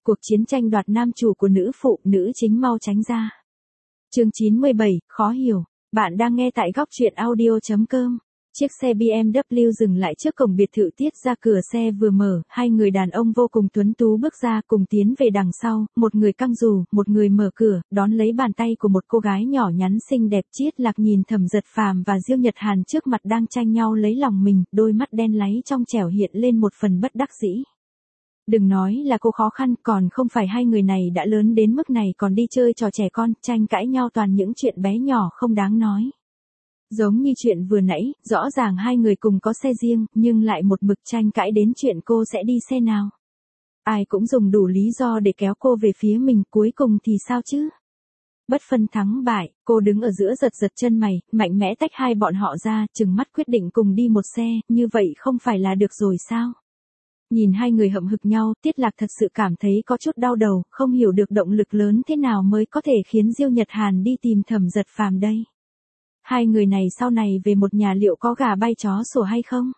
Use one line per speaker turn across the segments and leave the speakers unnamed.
cuộc chiến tranh đoạt nam chủ của nữ phụ, nữ chính mau tránh ra. Chương 97, khó hiểu. Bạn đang nghe tại góc truyện audio.com. Chiếc xe BMW dừng lại trước cổng biệt thự, Tiết ra cửa xe vừa mở, hai người đàn ông vô cùng tuấn tú bước ra cùng tiến về đằng sau, một người căng dù, một người mở cửa, đón lấy bàn tay của một cô gái nhỏ nhắn xinh đẹp. Triết Lạc nhìn Thẩm Dật Phàm và Diêu Nhật Hàn trước mặt đang tranh nhau lấy lòng mình, đôi mắt đen láy trong trẻo hiện lên một phần bất đắc dĩ. Đừng nói là cô khó khăn, còn không phải hai người này đã lớn đến mức này còn đi chơi trò trẻ con, tranh cãi nhau toàn những chuyện bé nhỏ không đáng nói. Giống như chuyện vừa nãy, rõ ràng hai người cùng có xe riêng, nhưng lại một mực tranh cãi đến chuyện cô sẽ đi xe nào. Ai cũng dùng đủ lý do để kéo cô về phía mình, cuối cùng thì sao chứ? Bất phân thắng bại, cô đứng ở giữa giật giật chân mày, mạnh mẽ tách hai bọn họ ra, trừng mắt quyết định cùng đi một xe, như vậy không phải là được rồi sao? Nhìn hai người hậm hực nhau, Tiết Lạc thật sự cảm thấy có chút đau đầu, không hiểu được động lực lớn thế nào mới có thể khiến Diêu Nhật Hàn đi tìm Thẩm Dật Phàm đây. Hai người này sau này về một nhà liệu có gà bay chó sủa hay không?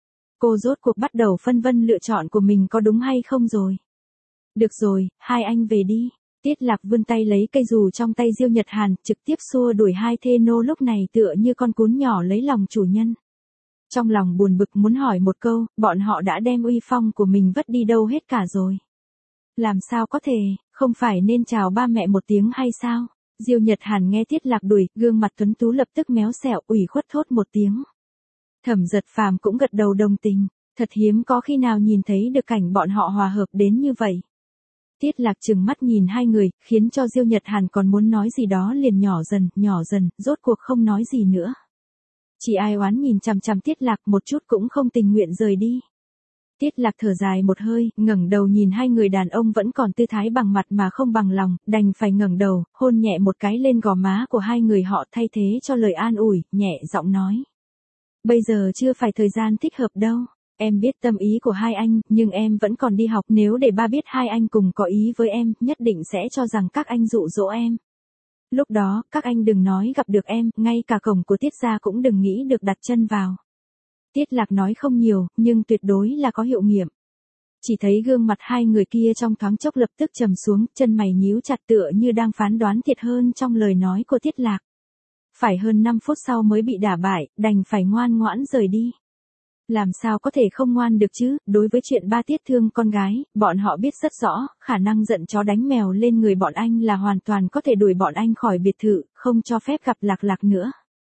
Cô rốt cuộc bắt đầu phân vân lựa chọn của mình có đúng hay không rồi. Được rồi, hai anh về đi. Tiết Lạc vươn tay lấy cây dù trong tay Diêu Nhật Hàn, trực tiếp xua đuổi hai thê nô lúc này tựa như con cún nhỏ lấy lòng chủ nhân. Trong lòng buồn bực muốn hỏi một câu, bọn họ đã đem uy phong của mình vất đi đâu hết cả rồi. Làm sao có thể, không phải nên chào ba mẹ một tiếng hay sao? Diêu Nhật Hàn nghe Tiết Lạc đuổi, gương mặt tuấn tú lập tức méo xẹo, ủy khuất thốt một tiếng. Thẩm Dật Phàm cũng gật đầu đồng tình, thật hiếm có khi nào nhìn thấy được cảnh bọn họ hòa hợp đến như vậy. Tiết Lạc trừng mắt nhìn hai người, khiến cho Diêu Nhật Hàn còn muốn nói gì đó liền nhỏ dần, rốt cuộc không nói gì nữa. Chỉ ai oán nhìn chằm chằm Tiết Lạc, một chút cũng không tình nguyện rời đi. Tiết Lạc thở dài một hơi, ngẩng đầu nhìn hai người đàn ông vẫn còn tư thái bằng mặt mà không bằng lòng, đành phải ngẩng đầu, hôn nhẹ một cái lên gò má của hai người họ thay thế cho lời an ủi, nhẹ giọng nói. Bây giờ chưa phải thời gian thích hợp đâu, em biết tâm ý của hai anh, nhưng em vẫn còn đi học, nếu để ba biết hai anh cùng có ý với em, nhất định sẽ cho rằng các anh dụ dỗ em. Lúc đó, các anh đừng nói gặp được em, ngay cả cổng của Tiết gia cũng đừng nghĩ được đặt chân vào. Tiết Lạc nói không nhiều, nhưng tuyệt đối là có hiệu nghiệm. Chỉ thấy gương mặt hai người kia trong thoáng chốc lập tức trầm xuống, chân mày nhíu chặt tựa như đang phán đoán thiệt hơn trong lời nói của Tiết Lạc. Phải hơn 5 phút sau mới bị đả bại, đành phải ngoan ngoãn rời đi. Làm sao có thể không ngoan được chứ, đối với chuyện ba Tiết thương con gái, bọn họ biết rất rõ, khả năng giận chó đánh mèo lên người bọn anh là hoàn toàn có thể đuổi bọn anh khỏi biệt thự, không cho phép gặp Lạc Lạc nữa.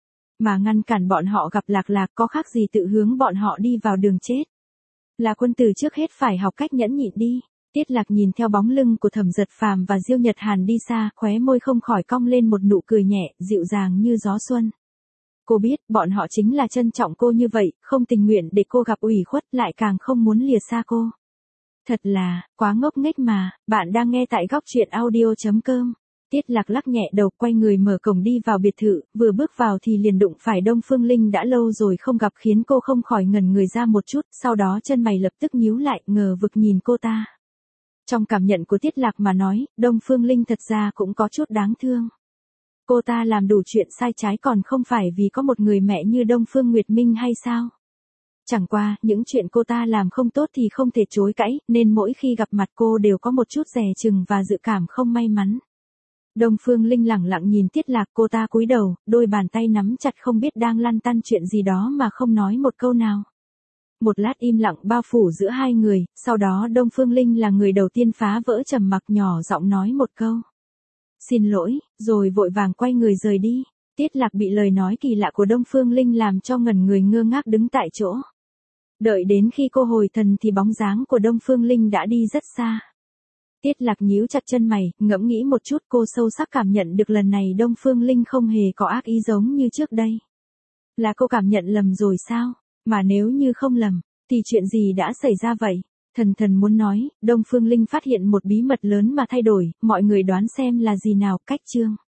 Mà ngăn cản bọn họ gặp Lạc Lạc có khác gì tự hướng bọn họ đi vào đường chết. Là quân tử trước hết phải học cách nhẫn nhịn đi. Tiết Lạc nhìn theo bóng lưng của Thẩm Dật Phàm và Diêu Nhật Hàn đi xa, khóe môi không khỏi cong lên một nụ cười nhẹ, dịu dàng như gió xuân. Cô biết, bọn họ chính là trân trọng cô như vậy, không tình nguyện để cô gặp ủy khuất, lại càng không muốn lìa xa cô. Thật là, quá ngốc nghếch mà. Bạn đang nghe tại góc truyện audio.com. Tiết Lạc lắc nhẹ đầu, quay người mở cổng đi vào biệt thự, vừa bước vào thì liền đụng phải Đông Phương Linh đã lâu rồi không gặp, khiến cô không khỏi ngẩn người ra một chút, sau đó chân mày lập tức nhíu lại, ngờ vực nhìn cô ta. Trong cảm nhận của Tiết Lạc mà nói, Đông Phương Linh thật ra cũng có chút đáng thương. Cô ta làm đủ chuyện sai trái còn không phải vì có một người mẹ như Đông Phương Nguyệt Minh hay sao? Chẳng qua, những chuyện cô ta làm không tốt thì không thể chối cãi, nên mỗi khi gặp mặt cô đều có một chút dè chừng và dự cảm không may mắn. Đông Phương Linh lẳng lặng nhìn Tiết Lạc, cô ta cúi đầu, đôi bàn tay nắm chặt không biết đang lăn tăn chuyện gì đó mà không nói một câu nào. Một lát im lặng bao phủ giữa hai người, sau đó Đông Phương Linh là người đầu tiên phá vỡ trầm mặc, nhỏ giọng nói một câu. Xin lỗi, rồi vội vàng quay người rời đi. Tiết Lạc bị lời nói kỳ lạ của Đông Phương Linh làm cho ngẩn người ngơ ngác đứng tại chỗ. Đợi đến khi cô hồi thần thì bóng dáng của Đông Phương Linh đã đi rất xa. Tiết Lạc nhíu chặt chân mày, ngẫm nghĩ một chút, cô sâu sắc cảm nhận được lần này Đông Phương Linh không hề có ác ý giống như trước đây. Là cô cảm nhận lầm rồi sao? Mà nếu như không lầm, thì chuyện gì đã xảy ra vậy? Thần muốn nói, Đông Phương Linh phát hiện một bí mật lớn mà thay đổi, mọi người đoán xem là gì nào. Cách chương